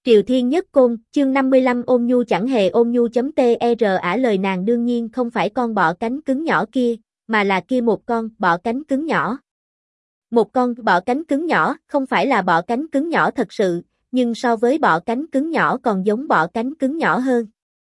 Triều Thiên Nhất Côn, chương 55 ôn nhu chẳng hề ôn nhu.ter lời nàng đương nhiên không phải con bọ cánh cứng nhỏ kia, mà là kia một con bọ cánh cứng nhỏ. Một con bọ cánh cứng nhỏ không phải là bọ cánh cứng nhỏ thật sự, nhưng so với bọ cánh cứng nhỏ còn giống bọ cánh cứng nhỏ hơn.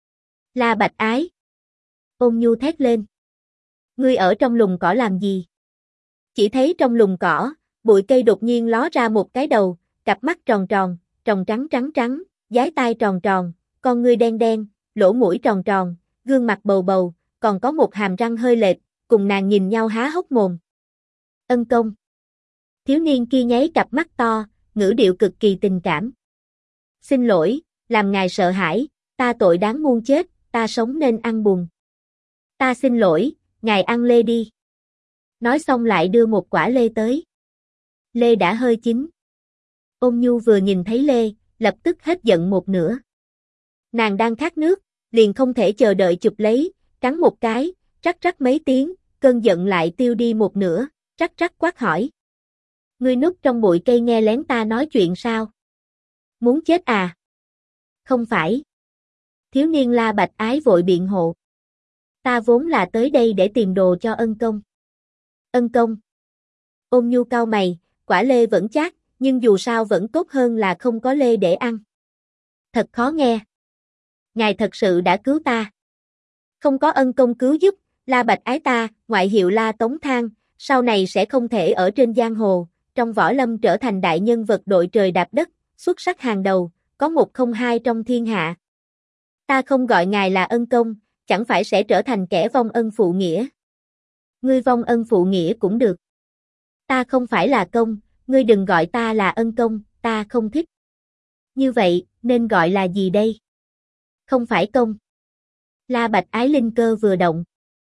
La Bạch Ái. Ôn nhu thét lên. Ngươi ở trong lùm cỏ làm gì? Chỉ thấy trong lùm cỏ, bụi cây đột nhiên ló ra một cái đầu, cặp mắt tròn tròn, tròng trắng, dái tai tròn tròn, con ngươi đen đen, lỗ mũi tròn tròn, gương mặt bầu bầu, còn có một hàm răng hơi lệch, cùng nàng nhìn nhau há hốc mồm. Ân công. Thiếu niên kia nháy cặp mắt to, ngữ điệu cực kỳ tình cảm. Xin lỗi, làm ngài sợ hãi, ta tội đáng muôn chết, ta sống nên ăn buồn. Ta xin lỗi, ngài ăn lê đi. Nói xong lại đưa một quả lê tới. Lê đã hơi chín. Ôn nhu vừa nhìn thấy lê, lập tức hết giận một nửa. Nàng đang khát nước, liền không thể chờ đợi chụp lấy, cắn một cái, rắc rắc mấy tiếng, cơn giận lại tiêu đi một nửa, rắc rắc quát hỏi. Ngươi núp trong bụi cây nghe lén ta nói chuyện sao? Muốn chết à? Không phải. Thiếu niên La Bạch Ái vội biện hộ. Ta vốn là tới đây để tìm đồ cho ân công. Ân công. Ôn nhu cau mày, quả lê vẫn chát, nhưng dù sao vẫn tốt hơn là không có lê để ăn. Thật khó nghe. Ngài thật sự đã cứu ta. Không có ân công cứu giúp, La Bạch Ái ta, ngoại hiệu La Tống Thang, sau này sẽ không thể ở trên giang hồ, trong võ lâm trở thành đại nhân vật đội trời đạp đất, xuất sắc hàng đầu, có một không hai trong thiên hạ. Ta không gọi ngài là ân công, chẳng phải sẽ trở thành kẻ vong ân phụ nghĩa. Ngươi vong ân phụ nghĩa cũng được. Ta không phải là công, ngươi đừng gọi ta là ân công, ta không thích. Như vậy, nên gọi là gì đây? Không phải công. La Bạch Ái linh cơ vừa động.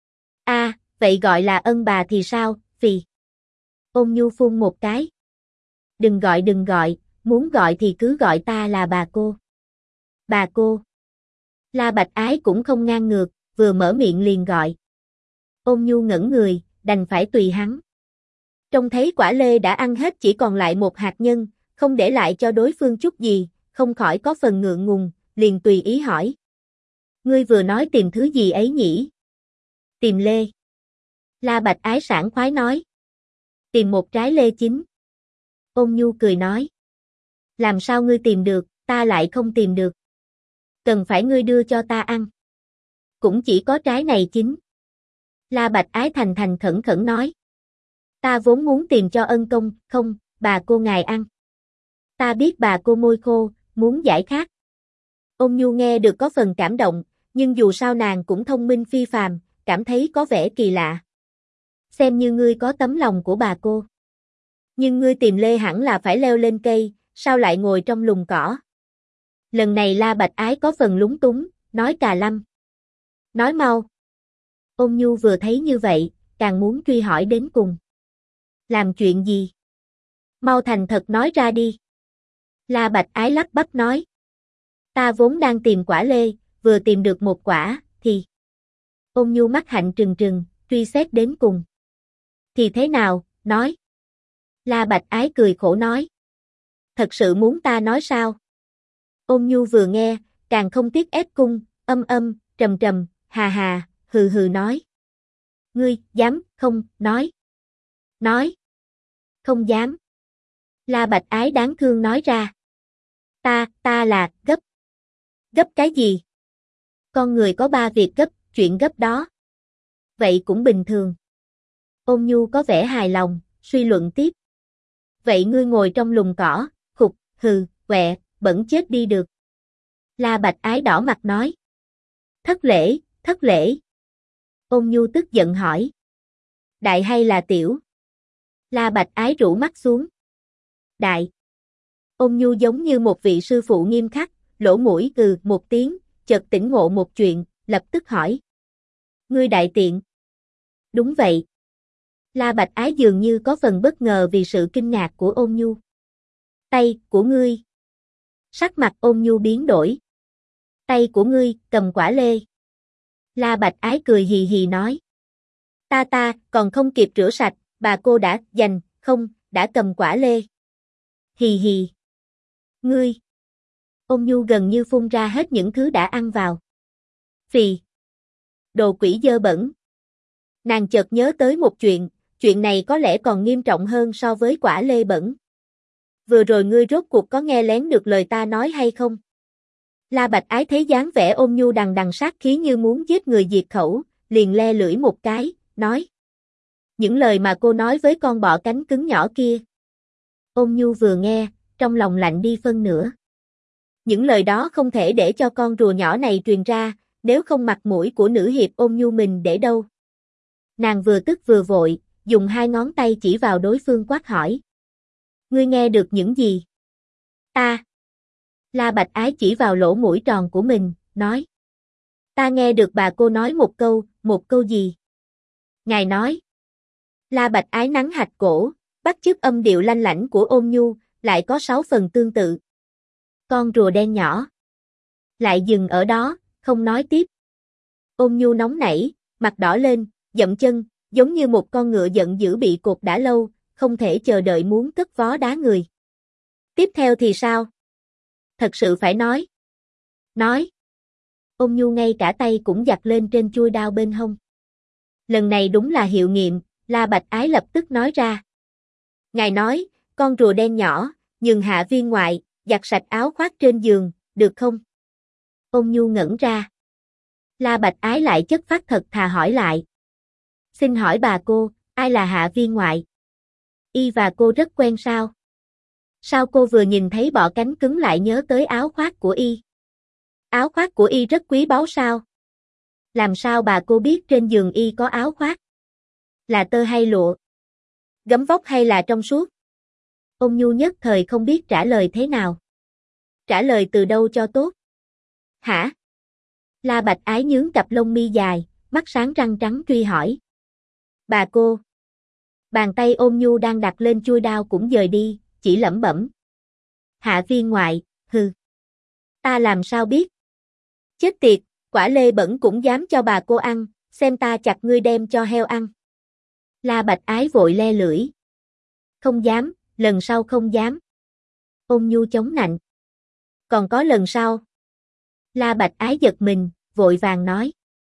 Vậy gọi là ân bà thì sao, phì. Ôn nhu phun một cái. Đừng gọi, muốn gọi thì cứ gọi ta là bà cô. Bà cô. La Bạch Ái cũng không ngang ngược, vừa mở miệng liền gọi. Ôn nhu ngẩn người, đành phải tùy hắn. Trông thấy quả lê đã ăn hết chỉ còn lại một hạt nhân, không để lại cho đối phương chút gì, không khỏi có phần ngượng ngùng, liền tùy ý hỏi. Ngươi vừa nói tìm thứ gì ấy nhỉ? Tìm lê. La Bạch Ái sảng khoái nói. Tìm một trái lê chín. Ôn nhu cười nói. Làm sao ngươi tìm được, ta lại không tìm được. Cần phải ngươi đưa cho ta ăn. Cũng chỉ có trái này chín. La Bạch Ái thành thành khẩn khẩn nói. Ta vốn muốn tìm cho ân công, không, bà cô ngài ăn. Ta biết bà cô môi khô, muốn giải khát. Ôn nhu nghe được có phần cảm động, nhưng dù sao nàng cũng thông minh phi phàm, cảm thấy có vẻ kỳ lạ. Xem như ngươi có tấm lòng của bà cô. Nhưng ngươi tìm lê hẳn là phải leo lên cây, sao lại ngồi trong lùm cỏ? Lần này La Bạch Ái có phần lúng túng, nói cà lâm. Nói mau. Ôn nhu vừa thấy như vậy, càng muốn truy hỏi đến cùng. Làm chuyện gì? Mau thành thật nói ra đi. La Bạch Ái lắp bắp nói. Ta vốn đang tìm quả lê, vừa tìm được một quả, thì... Ôn nhu mắt hạnh trừng trừng, truy xét đến cùng. Thì thế nào, nói. La Bạch Ái cười khổ nói. Thật sự muốn ta nói sao? Ôn nhu vừa nghe, càng không tiếc ép cung, trầm trầm, hà hà, hừ hừ nói. Ngươi, dám, không, nói. Nói. Không dám. La Bạch Ái đáng thương nói ra. Ta là, gấp. Gấp cái gì? Con người có 3 việc gấp, chuyện gấp đó. Vậy cũng bình thường. Ôn nhu có vẻ hài lòng, suy luận tiếp. Vậy ngươi ngồi trong lùm cỏ, khục, hừ, quẹ, bẩn chết đi được. La Bạch Ái đỏ mặt nói. Thất lễ. Ôn nhu tức giận hỏi. Đại hay là tiểu? La Bạch Ái rũ mắt xuống. Đại. Ôn nhu giống như một vị sư phụ nghiêm khắc, lỗ mũi một tiếng, chợt tỉnh ngộ một chuyện, lập tức hỏi. Ngươi đại tiện. Đúng vậy. La Bạch Ái dường như có phần bất ngờ vì sự kinh ngạc của ôn nhu. Tay của ngươi. Sắc mặt ôn nhu biến đổi. Tay của ngươi cầm quả lê. La Bạch Ái cười hì hì nói. Ta còn không kịp rửa sạch, bà cô đã đã cầm quả lê. Hì hì. Ngươi. Ôn Nhu gần như phun ra hết những thứ đã ăn vào. Phì! Đồ quỷ dơ bẩn! Nàng chợt nhớ tới một chuyện này có lẽ còn nghiêm trọng hơn so với quả lê bẩn. Vừa rồi ngươi rốt cuộc có nghe lén được lời ta nói hay không? La Bạch Ái thấy dáng vẻ Ôn Nhu đằng đằng sát khí như muốn giết người diệt khẩu, liền le lưỡi một cái, nói. Những lời mà cô nói với con bọ cánh cứng nhỏ kia. Ôn Nhu vừa nghe, trong lòng lạnh đi phân nửa. Những lời đó không thể để cho con rùa nhỏ này truyền ra, nếu không mặt mũi của nữ hiệp Ôn Nhu mình để đâu. Nàng vừa tức vừa vội, dùng hai ngón tay chỉ vào đối phương quát hỏi. Ngươi nghe được những gì? Ta. La Bạch Ái chỉ vào lỗ mũi tròn của mình, nói. Ta nghe được bà cô nói một câu gì? Ngài nói. La Bạch Ái nắn hạch cổ, bắt chước âm điệu lanh lảnh của Ôn Nhu, lại có 6 phần tương tự. Con rùa đen nhỏ. Lại dừng ở đó, không nói tiếp. Ôn Nhu nóng nảy, mặt đỏ lên, dậm chân, giống như một con ngựa giận dữ bị cột đã lâu, không thể chờ đợi muốn cất vó đá người. Tiếp theo thì sao? Thật sự phải nói. Nói. Ôn Nhu ngay cả tay cũng giặt lên trên chuôi đao bên hông. Lần này đúng là hiệu nghiệm, La Bạch Ái lập tức nói ra. Ngài nói, con rùa đen nhỏ, nhường hạ viên ngoại, giặt sạch áo khoác trên giường, được không? Ôn Nhu ngẩn ra. La Bạch Ái lại chất phác thật thà hỏi lại. Xin hỏi bà cô, ai là hạ viên ngoại? Y và cô rất quen sao? Sao cô vừa nhìn thấy bọ cánh cứng lại nhớ tới áo khoác của Y? Áo khoác của Y rất quý báu sao? Làm sao bà cô biết trên giường Y có áo khoác? Là tơ hay lụa? Gấm vóc hay là trong suốt? Ôn Nhu nhất thời không biết trả lời thế nào. Trả lời từ đâu cho tốt? Hả? La Bạch Ái nhướng cặp lông mi dài, mắt sáng răng trắng truy hỏi. Bà cô. Bàn tay Ôn Nhu đang đặt lên chuôi đao cũng dời đi, chỉ lẩm bẩm. Hạ viên ngoại, hừ. Ta làm sao biết? Chết tiệt, quả lê bẩn cũng dám cho bà cô ăn, xem ta chặt ngươi đem cho heo ăn. La Bạch Ái vội le lưỡi. Không dám, lần sau không dám. Ôn Nhu chống nạnh. Còn có lần sau. La Bạch Ái giật mình, vội vàng nói.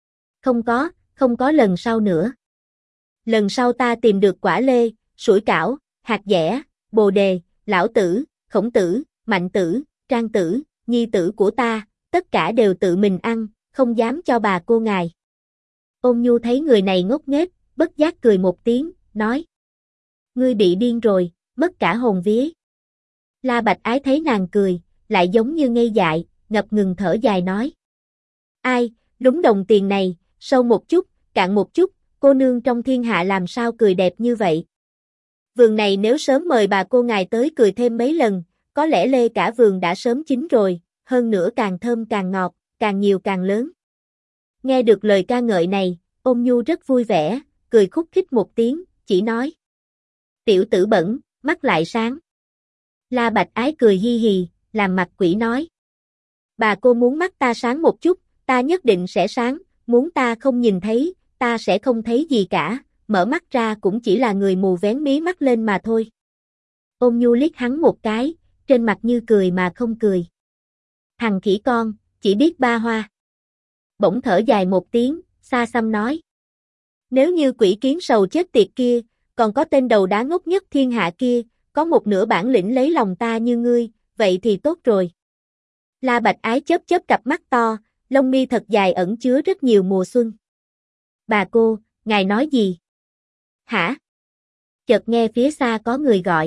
Không có lần sau nữa. Lần sau ta tìm được quả lê, sủi cảo, hạt dẻ, bồ đề, lão tử, khổng tử, mạnh tử, trang tử, nhi tử của ta, tất cả đều tự mình ăn, không dám cho bà cô ngài. Ôn Nhu thấy người này ngốc nghếch, bất giác cười một tiếng, nói. Ngươi bị điên rồi, mất cả hồn vía. La Bạch Ái thấy nàng cười, lại giống như ngây dại, ngập ngừng thở dài nói. Ai, đúng đồng tiền này, sâu một chút, cạn một chút, cô nương trong thiên hạ làm sao cười đẹp như vậy. Vườn này nếu sớm mời bà cô ngài tới cười thêm mấy lần, có lẽ lê cả vườn đã sớm chín rồi, hơn nữa càng thơm càng ngọt, càng nhiều càng lớn. Nghe được lời ca ngợi này, Ôn Nhu rất vui vẻ, cười khúc khích một tiếng, chỉ nói. Tiểu tử bẩn, mắt lại sáng. La Bạch Ái cười hi hì, làm mặt quỷ nói. Bà cô muốn mắt ta sáng một chút, ta nhất định sẽ sáng, muốn ta không nhìn thấy, ta sẽ không thấy gì cả, mở mắt ra cũng chỉ là người mù vén mí mắt lên mà thôi. Ôn Nhu liếc hắn một cái, trên mặt như cười mà không cười. Thằng khỉ con, chỉ biết ba hoa. Bỗng thở dài một tiếng, xa xăm nói. Nếu như quỷ kiến sầu chết tiệt kia, còn có tên đầu đá ngốc nhất thiên hạ kia, có một nửa bản lĩnh lấy lòng ta như ngươi, vậy thì tốt rồi. La Bạch Ái chớp chớp cặp mắt to, lông mi thật dài ẩn chứa rất nhiều mùa xuân. Bà cô, ngài nói gì? Hả? Chợt nghe phía xa có người gọi.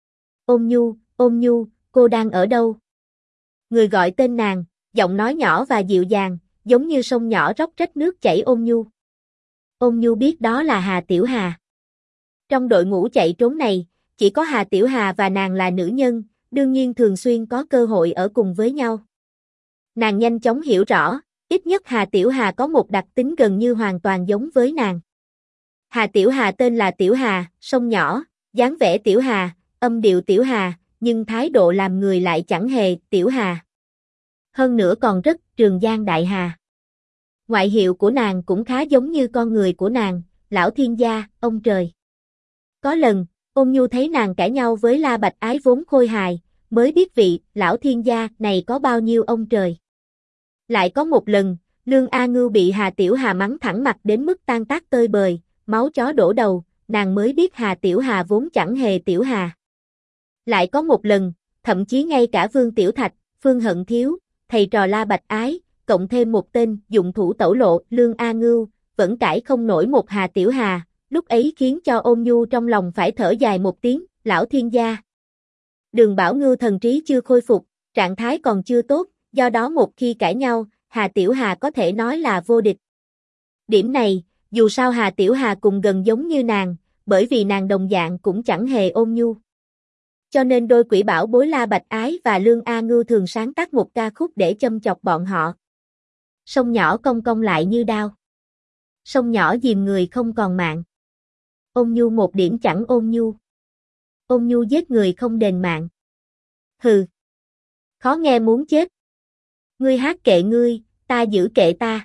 Ôn Nhu, cô đang ở đâu? Người gọi tên nàng, giọng nói nhỏ và dịu dàng, giống như sông nhỏ róc rách nước chảy Ôn Nhu. Ôn Nhu biết đó là Hà Tiểu Hà. Trong đội ngũ chạy trốn này, chỉ có Hà Tiểu Hà và nàng là nữ nhân, đương nhiên thường xuyên có cơ hội ở cùng với nhau. Nàng nhanh chóng hiểu rõ, ít nhất Hà Tiểu Hà có một đặc tính gần như hoàn toàn giống với nàng. Hà Tiểu Hà tên là Tiểu Hà, sông nhỏ, dáng vẻ Tiểu Hà, âm điệu Tiểu Hà, nhưng thái độ làm người lại chẳng hề Tiểu Hà. Hơn nữa còn rất Trường Giang Đại Hà. Ngoại hiệu của nàng cũng khá giống như con người của nàng, lão thiên gia, ông trời. Có lần, Ôn Nhu thấy nàng cãi nhau với La Bạch Ái vốn khôi hài, mới biết vị lão thiên gia này có bao nhiêu ông trời. Lại có một lần, Lương A Ngưu bị Hà Tiểu Hà mắng thẳng mặt đến mức tan tác tơi bời, máu chó đổ đầu, nàng mới biết Hà Tiểu Hà vốn chẳng hề tiểu hà. Lại có một lần, thậm chí ngay cả Vương Tiểu Thạch, Phương Hận Thiếu, thầy trò La Bạch Ái, cộng thêm một tên dụng thủ tẩu lộ Lương A Ngưu, vẫn cãi không nổi một Hà Tiểu Hà, lúc ấy khiến cho Ôn Nhu trong lòng phải thở dài một tiếng, lão thiên gia. Đường Bảo Ngưu thần trí chưa khôi phục, trạng thái còn chưa tốt, do đó một khi cãi nhau, Hà Tiểu Hà có thể nói là vô địch. Điểm này, dù sao Hà Tiểu Hà cũng gần giống như nàng, bởi vì nàng đồng dạng cũng chẳng hề ôn nhu. Cho nên đôi quỷ bảo bối La Bạch Ái và Lương A Ngưu thường sáng tác một ca khúc để châm chọc bọn họ. Sông nhỏ cong cong lại như đao. Sông nhỏ dìm người không còn mạng. Ôn nhu một điểm chẳng ôn nhu. Ôn nhu giết người không đền mạng. Hừ. Khó nghe muốn chết. Ngươi hát kệ ngươi, ta giữ kệ ta.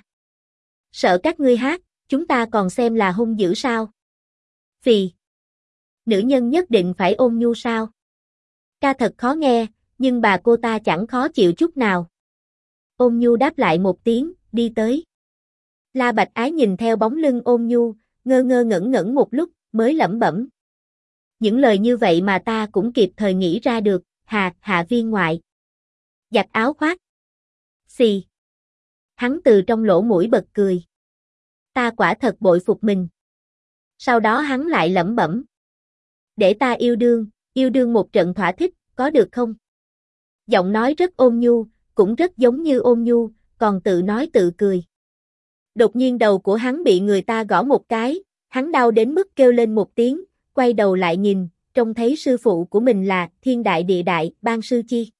Sợ các ngươi hát, chúng ta còn xem là hung dữ sao? Phì. Nữ nhân nhất định phải ôn nhu sao? Ca thật khó nghe, nhưng bà cô ta chẳng khó chịu chút nào. Ôn nhu đáp lại một tiếng, đi tới. La Bạch Ái nhìn theo bóng lưng ôn nhu, ngơ ngơ ngẩn ngẩn một lúc, mới lẩm bẩm. Những lời như vậy mà ta cũng kịp thời nghĩ ra được, Hạ viên ngoại. Giặt áo khoác. Xì. Hắn từ trong lỗ mũi bật cười. Ta quả thật bội phục mình. Sau đó hắn lại lẩm bẩm. Để ta yêu đương một trận thỏa thích, có được không? Giọng nói rất ôn nhu, cũng rất giống như ôn nhu, còn tự nói tự cười. Đột nhiên đầu của hắn bị người ta gõ một cái, hắn đau đến mức kêu lên một tiếng, quay đầu lại nhìn, trông thấy sư phụ của mình là Thiên Đại Địa Đại, Ban Sư Chi.